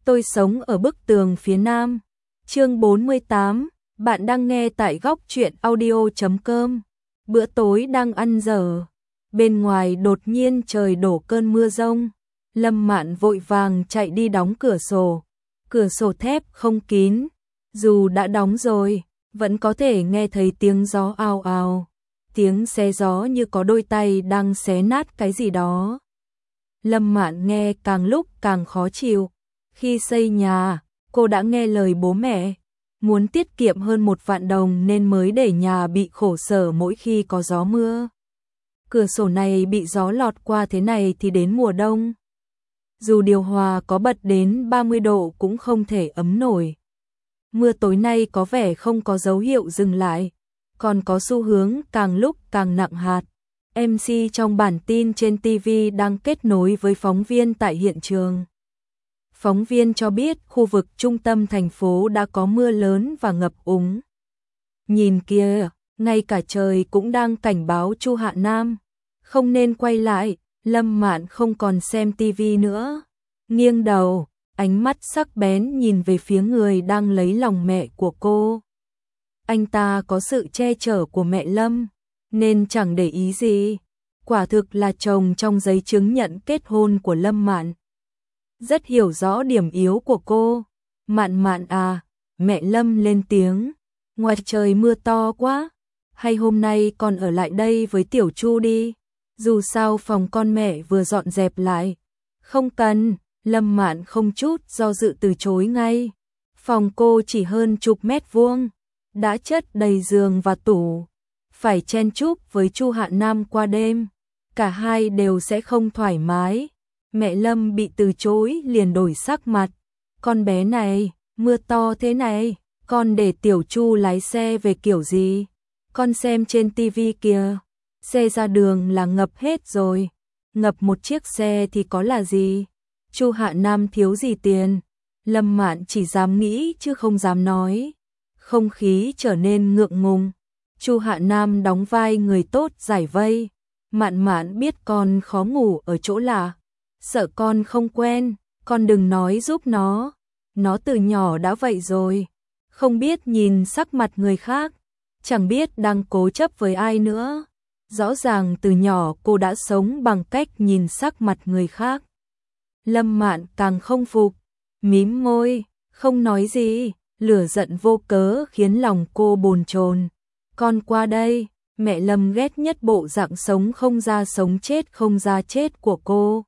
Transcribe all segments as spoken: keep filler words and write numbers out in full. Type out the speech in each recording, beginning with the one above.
Tôi sống ở bức tường phía nam. Chương bốn mươi tám, bạn đang nghe tại góc truyện audio chấm com. Bữa tối đang ăn dở. Bên ngoài đột nhiên trời đổ cơn mưa rông. Lâm Mạn vội vàng chạy đi đóng cửa sổ. Cửa sổ thép không kín. Dù đã đóng rồi, vẫn có thể nghe thấy tiếng gió ào ào. Tiếng xé gió như có đôi tay đang xé nát cái gì đó. Lâm Mạn nghe càng lúc càng khó chịu. Khi xây nhà, cô đã nghe lời bố mẹ, muốn tiết kiệm hơn một vạn đồng nên mới để nhà bị khổ sở mỗi khi có gió mưa. Cửa sổ này bị gió lọt qua thế này thì đến mùa đông, dù điều hòa có bật đến ba mươi độ cũng không thể ấm nổi. Mưa tối nay có vẻ không có dấu hiệu dừng lại, còn có xu hướng càng lúc càng nặng hạt. em xê trong bản tin trên ti vi đang kết nối với phóng viên tại hiện trường. Phóng viên cho biết khu vực trung tâm thành phố đã có mưa lớn và ngập úng. Nhìn kìa, ngay cả trời cũng đang cảnh báo Chu Hạ Nam. Không nên quay lại, Lâm Mạn không còn xem ti vi nữa. Nghiêng đầu, ánh mắt sắc bén nhìn về phía người đang lấy lòng mẹ của cô. Anh ta có sự che chở của mẹ Lâm, nên chẳng để ý gì. Quả thực là chồng trong giấy chứng nhận kết hôn của Lâm Mạn. Rất hiểu rõ điểm yếu của cô. Mạn Mạn à, mẹ Lâm lên tiếng. Ngoài trời mưa to quá, hay hôm nay con ở lại đây với Tiểu Chu đi. Dù sao phòng con mẹ vừa dọn dẹp lại. Không cần, Lâm Mạn không chút do dự từ chối ngay. Phòng cô chỉ hơn chục mét vuông, đã chất đầy giường và tủ. Phải chen chúc với Chu Hạ Nam qua đêm, cả hai đều sẽ không thoải mái. Mẹ Lâm bị từ chối liền đổi sắc mặt. Con bé này, mưa to thế này, con để Tiểu Chu lái xe về kiểu gì? Con xem trên ti vi kìa, xe ra đường là ngập hết rồi. Ngập một chiếc xe thì có là gì? Chu Hạ Nam thiếu gì tiền? Lâm Mạn chỉ dám nghĩ chứ không dám nói. Không khí trở nên ngượng ngùng. Chu Hạ Nam đóng vai người tốt giải vây. Mạn Mạn biết con khó ngủ ở chỗ lạ, sợ con không quen, con đừng nói giúp nó. Nó từ nhỏ đã vậy rồi, không biết nhìn sắc mặt người khác, chẳng biết đang cố chấp với ai nữa. Rõ ràng từ nhỏ cô đã sống bằng cách nhìn sắc mặt người khác. Lâm Mạn càng không phục, mím môi, không nói gì, lửa giận vô cớ khiến lòng cô bồn chồn. Con qua đây, mẹ Lâm ghét nhất bộ dạng sống không ra sống chết không ra chết của cô.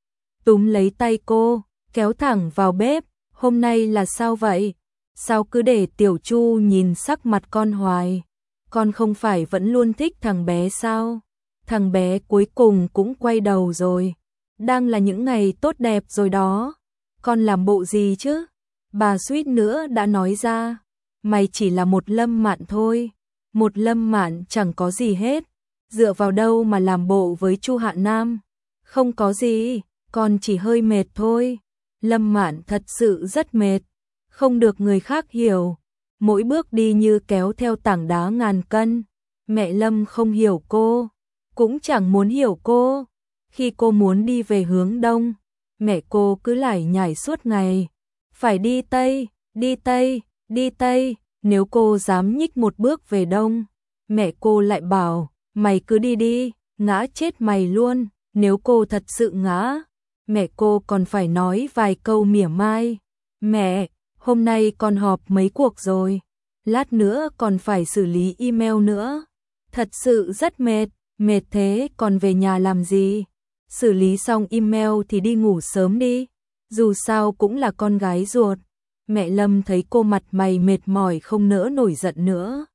Túm lấy tay cô, kéo thẳng vào bếp. Hôm nay là sao vậy? Sao cứ để Tiểu Chu nhìn sắc mặt con hoài? Con không phải vẫn luôn thích thằng bé sao? Thằng bé cuối cùng cũng quay đầu rồi. Đang là những ngày tốt đẹp rồi đó. Con làm bộ gì chứ? Bà suýt nữa đã nói ra. Mày chỉ là một Lâm Mạn thôi. Một Lâm Mạn chẳng có gì hết. Dựa vào đâu mà làm bộ với Chu Hạ Nam? Không có gì, con chỉ hơi mệt thôi. Lâm Mạn thật sự rất mệt, không được người khác hiểu. Mỗi bước đi như kéo theo tảng đá ngàn cân. Mẹ Lâm không hiểu cô, cũng chẳng muốn hiểu cô. Khi cô muốn đi về hướng đông, mẹ cô cứ lải nhải suốt ngày. Phải đi Tây, đi Tây, đi Tây. Nếu cô dám nhích một bước về đông, mẹ cô lại bảo, mày cứ đi đi, ngã chết mày luôn. Nếu cô thật sự ngã, mẹ cô còn phải nói vài câu mỉa mai. Mẹ, hôm nay con họp mấy cuộc rồi, lát nữa còn phải xử lý email nữa. Thật sự rất mệt, mệt thế còn về nhà làm gì? Xử lý xong email thì đi ngủ sớm đi, dù sao cũng là con gái ruột. Mẹ Lâm thấy cô mặt mày mệt mỏi không nỡ nổi giận nữa.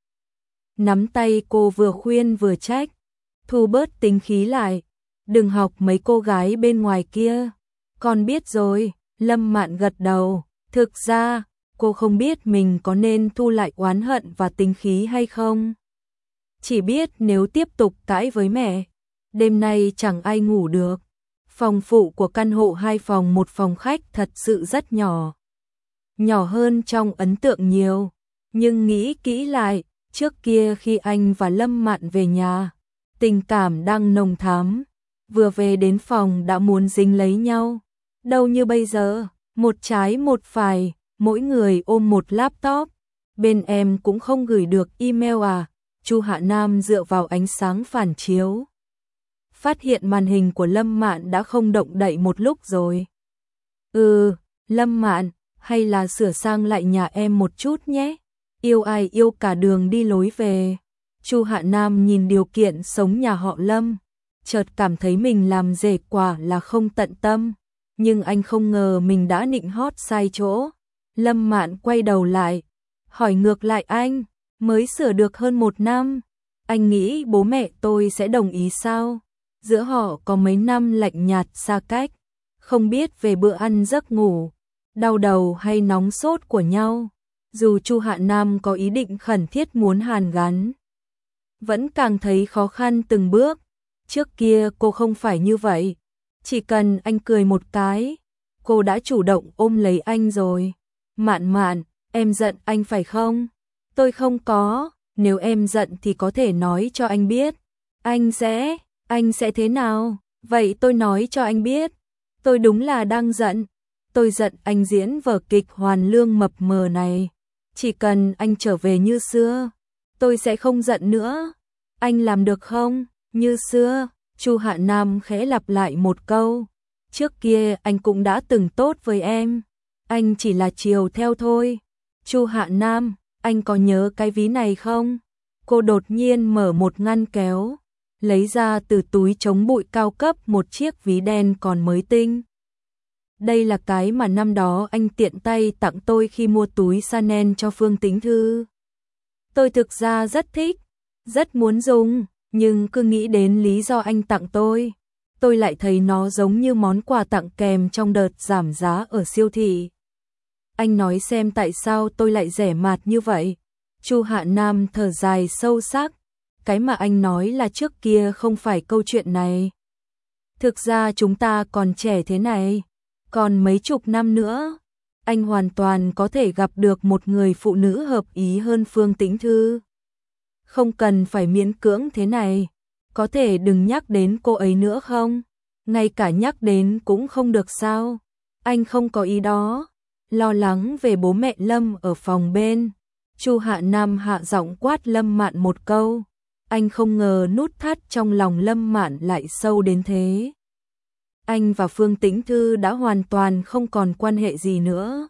Nắm tay cô vừa khuyên vừa trách, thu bớt tính khí lại, đừng học mấy cô gái bên ngoài kia. Con biết rồi, Lâm Mạn gật đầu. Thực ra, cô không biết mình có nên thu lại oán hận và tính khí hay không. Chỉ biết nếu tiếp tục cãi với mẹ, đêm nay chẳng ai ngủ được. Phòng phụ của căn hộ hai phòng một phòng khách thật sự rất nhỏ. Nhỏ hơn trong ấn tượng nhiều. Nhưng nghĩ kỹ lại, trước kia khi anh và Lâm Mạn về nhà, tình cảm đang nồng thắm. Vừa về đến phòng đã muốn dính lấy nhau. Đâu như bây giờ, Một trái một phải, mỗi người ôm một laptop. Bên em cũng không gửi được email à? Chu Hạ Nam dựa vào ánh sáng phản chiếu, phát hiện màn hình của Lâm Mạn đã không động đậy một lúc rồi. Ừ, Lâm Mạn, hay là sửa sang lại nhà em một chút nhé. Yêu ai yêu cả đường đi lối về. Chu Hạ Nam nhìn điều kiện sống nhà họ Lâm, chợt cảm thấy mình làm rể quả là không tận tâm, nhưng anh không ngờ mình đã nịnh hót sai chỗ. Lâm Mạn quay đầu lại, hỏi ngược lại anh, mới sửa được hơn một năm, anh nghĩ bố mẹ tôi sẽ đồng ý sao? Giữa họ có mấy năm lạnh nhạt xa cách, không biết về bữa ăn giấc ngủ, đau đầu hay nóng sốt của nhau. Dù Chu Hạ Nam có ý định khẩn thiết muốn hàn gắn, vẫn càng thấy khó khăn từng bước. Trước kia cô không phải như vậy, chỉ cần anh cười một cái, cô đã chủ động ôm lấy anh rồi. Mạn Mạn, em giận anh phải không? Tôi không có, nếu em giận thì có thể nói cho anh biết. Anh sẽ, anh sẽ thế nào? Vậy tôi nói cho anh biết. Tôi đúng là đang giận. Tôi giận anh diễn vở kịch hoàn lương mập mờ này. Chỉ cần anh trở về như xưa, tôi sẽ không giận nữa. Anh làm được không? Như xưa, Chu Hạ Nam khẽ lặp lại một câu. Trước kia anh cũng đã từng tốt với em. Anh chỉ là chiều theo thôi. Chu Hạ Nam, anh có nhớ cái ví này không? Cô đột nhiên mở một ngăn kéo, lấy ra từ túi chống bụi cao cấp một chiếc ví đen còn mới tinh. Đây là cái mà năm đó anh tiện tay tặng tôi khi mua túi Chanel cho Phương Tĩnh Thư. Tôi thực ra rất thích, rất muốn dùng, nhưng cứ nghĩ đến lý do anh tặng tôi, tôi lại thấy nó giống như món quà tặng kèm trong đợt giảm giá ở siêu thị. Anh nói xem tại sao tôi lại rẻ mạt như vậy. Chu Hạ Nam thở dài sâu sắc. Cái mà anh nói là trước kia không phải câu chuyện này. Thực ra chúng ta còn trẻ thế này, còn mấy chục năm nữa, anh hoàn toàn có thể gặp được một người phụ nữ hợp ý hơn Phương Tĩnh Thư. Không cần phải miễn cưỡng thế này. Có thể đừng nhắc đến cô ấy nữa không? Ngay cả nhắc đến cũng không được sao? Anh không có ý đó. Lo lắng về bố mẹ Lâm ở phòng bên, Chu Hạ Nam hạ giọng quát Lâm Mạn một câu. Anh không ngờ nút thắt trong lòng Lâm Mạn lại sâu đến thế. Anh và Phương Tĩnh Thư đã hoàn toàn không còn quan hệ gì nữa.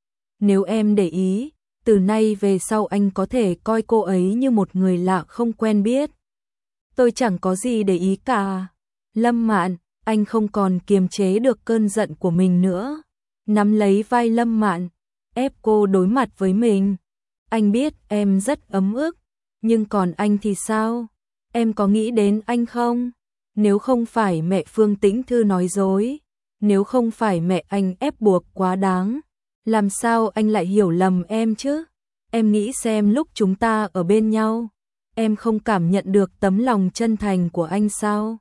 Nếu em để ý, từ nay về sau anh có thể coi cô ấy như một người lạ không quen biết. Tôi chẳng có gì để ý cả. Lâm Mạn, anh không còn kiềm chế được cơn giận của mình nữa. Nắm lấy vai Lâm Mạn, ép cô đối mặt với mình. Anh biết em rất ấm ức, nhưng còn anh thì sao? Em có nghĩ đến anh không? Nếu không phải mẹ Phương Tĩnh Thư nói dối, nếu không phải mẹ anh ép buộc quá đáng, làm sao anh lại hiểu lầm em chứ? Em nghĩ xem lúc chúng ta ở bên nhau, em không cảm nhận được tấm lòng chân thành của anh sao?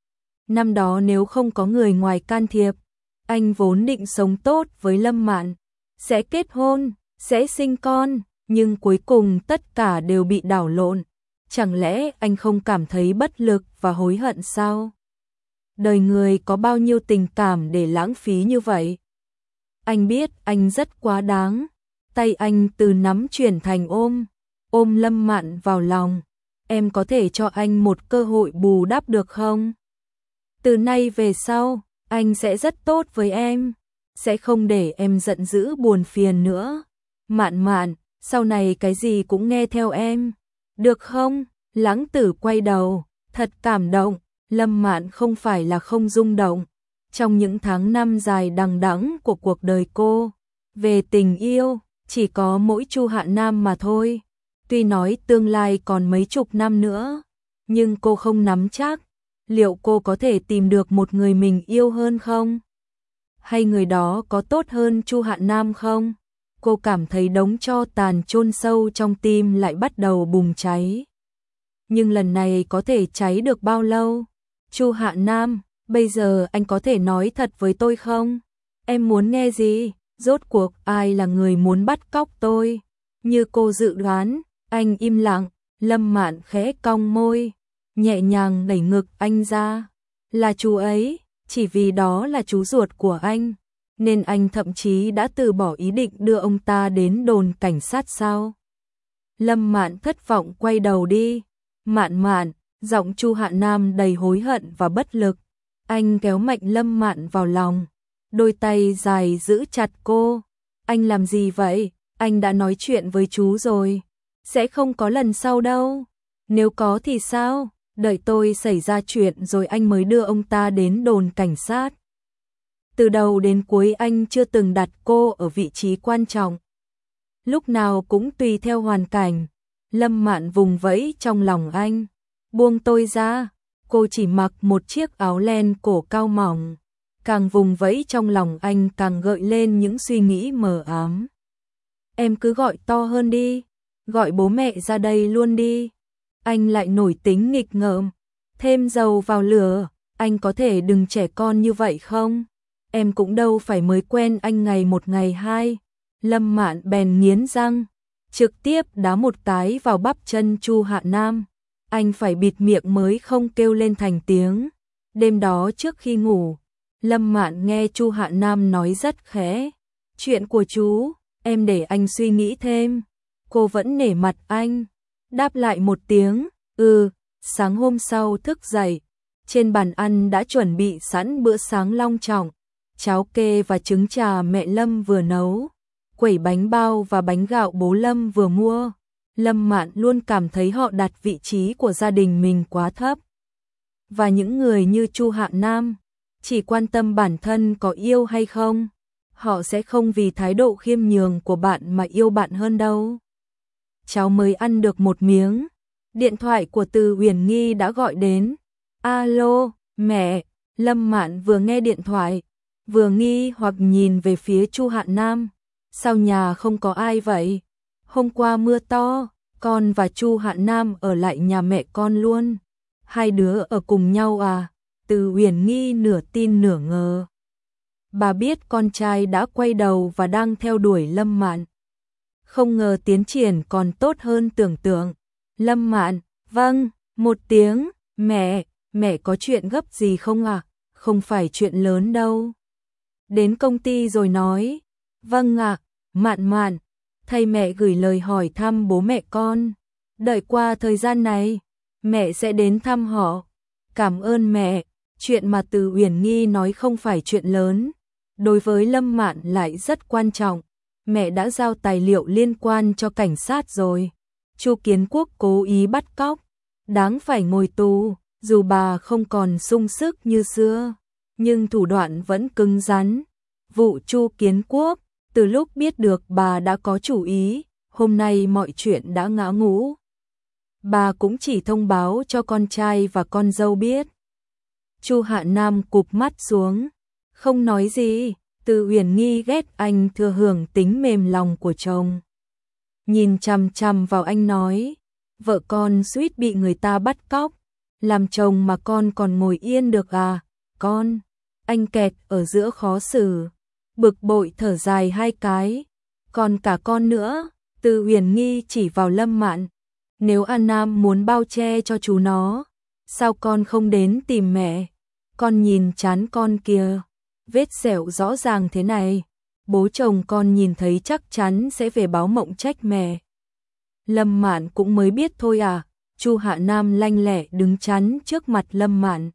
Năm đó nếu không có người ngoài can thiệp, anh vốn định sống tốt với Lâm Mạn, sẽ kết hôn, sẽ sinh con, nhưng cuối cùng tất cả đều bị đảo lộn. Chẳng lẽ anh không cảm thấy bất lực và hối hận sao? Đời người có bao nhiêu tình cảm để lãng phí như vậy? Anh biết anh rất quá đáng. Tay anh từ nắm chuyển thành ôm, ôm Lâm Mạn vào lòng. Em có thể cho anh một cơ hội bù đắp được không? Từ nay về sau, anh sẽ rất tốt với em, sẽ không để em giận dữ buồn phiền nữa. Mạn Mạn, sau này cái gì cũng nghe theo em, được không? Lãng Tử quay đầu, thật cảm động. Lâm Mạn không phải là không rung động. Trong những tháng năm dài đằng đẵng của cuộc đời cô, về tình yêu, chỉ có mỗi Chu Hạ Nam mà thôi. Tuy nói tương lai còn mấy chục năm nữa, nhưng cô không nắm chắc. Liệu cô có thể tìm được một người mình yêu hơn không? Hay người đó có tốt hơn Chu Hạ Nam không? Cô cảm thấy đống tro tàn chôn sâu trong tim lại bắt đầu bùng cháy. Nhưng lần này có thể cháy được bao lâu? Chu Hạ Nam, bây giờ anh có thể nói thật với tôi không? Em muốn nghe gì? Rốt cuộc ai là người muốn bắt cóc tôi? Như cô dự đoán, anh im lặng. Lâm Mạn khẽ cong môi, nhẹ nhàng đẩy ngực anh ra. Là chú ấy, chỉ vì đó là chú ruột của anh. nên anh thậm chí đã từ bỏ ý định đưa ông ta đến đồn cảnh sát sao? Lâm Mạn thất vọng quay đầu đi. Mạn Mạn, giọng Chu Hạ Nam đầy hối hận và bất lực. Anh kéo mạnh Lâm Mạn vào lòng, đôi tay dài giữ chặt cô. Anh làm gì vậy? Anh đã nói chuyện với chú rồi. Sẽ không có lần sau đâu. Nếu có thì sao? Đợi tôi xảy ra chuyện rồi anh mới đưa ông ta đến đồn cảnh sát. Từ đầu đến cuối anh chưa từng đặt cô ở vị trí quan trọng. Lúc nào cũng tùy theo hoàn cảnh. Lâm Mạn vùng vẫy trong lòng anh. Buông tôi ra. Cô chỉ mặc một chiếc áo len cổ cao mỏng. Càng vùng vẫy trong lòng anh càng gợi lên những suy nghĩ mờ ám. Em cứ gọi to hơn đi. Gọi bố mẹ ra đây luôn đi. Anh lại nổi tính nghịch ngợm. Thêm dầu vào lửa. Anh có thể đừng trẻ con như vậy không? Em cũng đâu phải mới quen anh ngày một ngày hai. Lâm Mạn bèn nghiến răng, trực tiếp đá một cái vào bắp chân Chu Hạ Nam. Anh phải bịt miệng mới không kêu lên thành tiếng. Đêm đó trước khi ngủ, Lâm Mạn nghe Chu Hạ Nam nói rất khẽ. Chuyện của chú, em để anh suy nghĩ thêm. Cô vẫn nể mặt anh. Đáp lại một tiếng, ừ. Sáng hôm sau thức dậy, trên bàn ăn đã chuẩn bị sẵn bữa sáng long trọng. Cháo kê và trứng trà mẹ Lâm vừa nấu. Quẩy bánh bao và bánh gạo bố Lâm vừa mua. Lâm Mạn luôn cảm thấy họ đặt vị trí của gia đình mình quá thấp. Và những người như Chu Hạ Nam, chỉ quan tâm bản thân có yêu hay không. Họ sẽ không vì thái độ khiêm nhường của bạn mà yêu bạn hơn đâu. Cháu mới ăn được một miếng. Điện thoại của Từ Huyền Nghi đã gọi đến. Alo, mẹ. Lâm Mạn vừa nghe điện thoại, vừa nghi hoặc nhìn về phía Chu Hạ Nam. Sao nhà không có ai vậy? Hôm qua mưa to, con và Chu Hạ Nam ở lại nhà mẹ con luôn. Hai đứa ở cùng nhau à? Từ Huyền Nghi nửa tin nửa ngờ. Bà biết con trai đã quay đầu và đang theo đuổi Lâm Mạn. Không ngờ tiến triển còn tốt hơn tưởng tượng. Lâm Mạn, vâng, một tiếng, mẹ, mẹ có chuyện gấp gì không ạ? À? Không phải chuyện lớn đâu. Đến công ty rồi nói. Vâng ạ, à, Mạn Mạn, thầy mẹ gửi lời hỏi thăm bố mẹ con. Đợi qua thời gian này, mẹ sẽ đến thăm họ. Cảm ơn mẹ, chuyện mà Từ Huyền Nghi nói không phải chuyện lớn. Đối với Lâm Mạn lại rất quan trọng. Mẹ đã giao tài liệu liên quan cho cảnh sát rồi. Chu Kiến Quốc cố ý bắt cóc, đáng phải ngồi tù, dù bà không còn sung sức như xưa, nhưng thủ đoạn vẫn cứng rắn. Vụ Chu Kiến Quốc, từ lúc biết được bà đã có chủ ý, hôm nay mọi chuyện đã ngã ngũ. Bà cũng chỉ thông báo cho con trai và con dâu biết. Chu Hạ Nam cụp mắt xuống, không nói gì. Từ Huyền Nghi ghét anh thừa hưởng tính mềm lòng của chồng. Nhìn chằm chằm vào anh nói, vợ con suýt bị người ta bắt cóc, làm chồng mà con còn ngồi yên được à? Con, anh kẹt ở giữa khó xử, bực bội thở dài hai cái. Còn cả con nữa. Từ Huyền Nghi chỉ vào Lâm Mạn. Nếu An Nam muốn bao che cho chú nó, sao con không đến tìm mẹ? Con nhìn trán con kìa, vết sẹo rõ ràng thế này. Bố chồng con nhìn thấy chắc chắn sẽ về báo mộng trách mẹ. Lâm Mạn cũng mới biết thôi à. Chu Hạ Nam lanh lẹ đứng chắn trước mặt Lâm Mạn.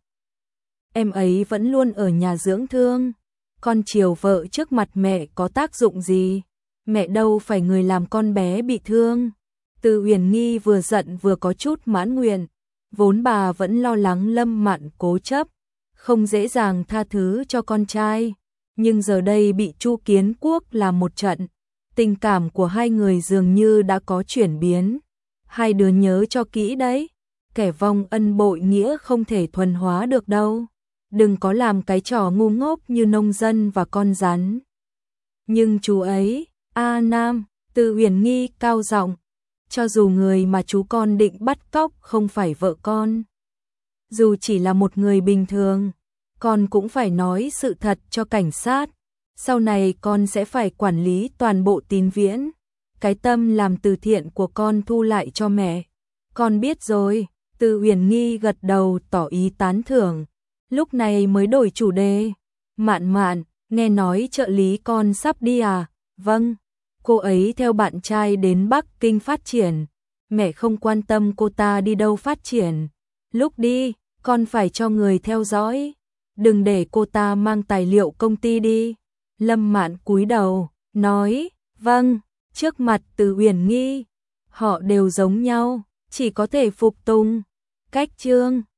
Em ấy vẫn luôn ở nhà dưỡng thương. Con chiều vợ trước mặt mẹ có tác dụng gì? Mẹ đâu phải người làm con bé bị thương. Từ Huyền Nghi vừa giận vừa có chút mãn nguyện. Vốn bà vẫn lo lắng Lâm Mạn cố chấp, không dễ dàng tha thứ cho con trai. Nhưng giờ đây bị Chu Kiến Quốc làm một trận, tình cảm của hai người dường như đã có chuyển biến. Hai đứa nhớ cho kỹ đấy, kẻ vong ân bội nghĩa không thể thuần hóa được đâu. Đừng có làm cái trò ngu ngốc như nông dân và con rắn. Nhưng chú ấy, A Nam, Từ Huyền Nghi cao giọng, cho dù người mà chú con định bắt cóc không phải vợ con, dù chỉ là một người bình thường, con cũng phải nói sự thật cho cảnh sát. Sau này con sẽ phải quản lý toàn bộ Tín Viễn. Cái tâm làm từ thiện của con thu lại cho mẹ. Con biết rồi. Từ Huyền Nghi gật đầu tỏ ý tán thưởng. Lúc này mới đổi chủ đề. Mạn Mạn, nghe nói trợ lý con sắp đi à? Vâng, cô ấy theo bạn trai đến Bắc Kinh phát triển, mẹ không quan tâm cô ta đi đâu phát triển. Lúc đi, con phải cho người theo dõi, đừng để cô ta mang tài liệu công ty đi. Lâm Mạn cúi đầu, nói, vâng, trước mặt Từ Uyển Nghi, họ đều giống nhau, chỉ có thể phục tùng. Cách Trương